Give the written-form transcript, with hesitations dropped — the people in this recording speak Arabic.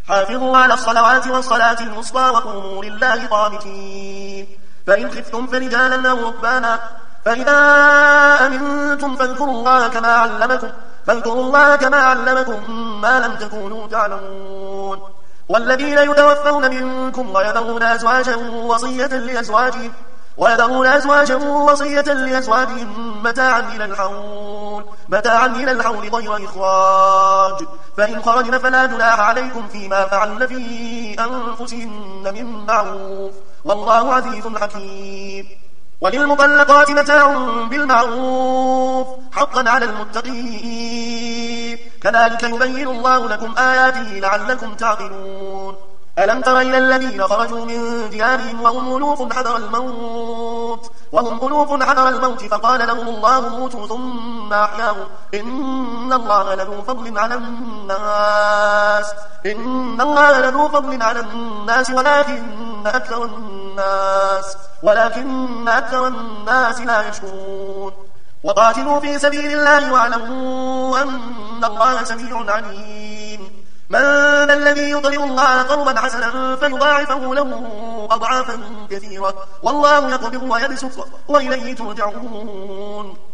حافظوا على الصلوات والصلاة الوسطى وقوموا لله قانتين. فإن خفتم فرجالا أو ركبانا فإذا أمنتم فاذكروا الله كما علمكم ما لم تكونوا تعلمون. والذين يتوفون منكم ويذرون أزواجا وصية لأزواجهم متاعا إلى الحول غير إخراج، فإن خرجن فلا جناح عليكم فيما فعلن في أنفسهن من معروف، والله عزيز حكيم. وللمطلقات متاع بالمعروف حقا على المتقين، كذلك يبين الله لكم آياته لعلكم تعقلون. ألم تر إلى الذين خرجوا من ديارهم وهم ألوف حذر الموت فقال لهم الله موتوا ثم أحياهم، إن الله لذو فضل على الناس ولكن أكثر الناس لا يشكرون. وقاتلوا في سبيل الله واعلموا أن الله سميع عليم. من ذا الذي يقرض الله قرضا حسنا فيضاعفه له أضعافا كثيرة، والله يقبض ويبسط وإليه ترجعون.